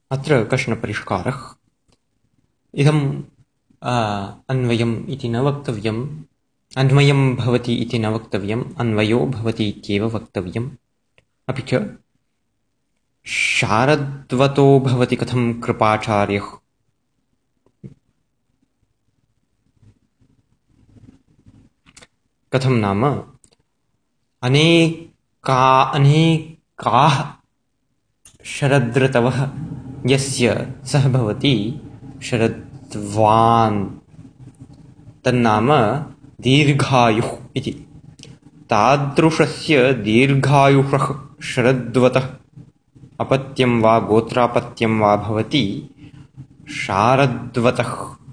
अत्र कश्चन परिष्कारः। इदम् अन्वयम् इति न वक्तव्यम्, अन्वयं भवति इति न वक्तव्यम्, अन्वयो भवति इत्येव वक्तव्यम्। अपि च शारद्वतो भवति कथं कृपाचार्यः? कथं नाम अनेकाः शरदृतवः यस्य सः भवति शरद्वान्, तन्नाम दीर्घायुः इति। तादृशस्य दीर्घायुषः शरद्वतः अपत्यं वा गोत्रापत्यं वा भवति शारद्वतः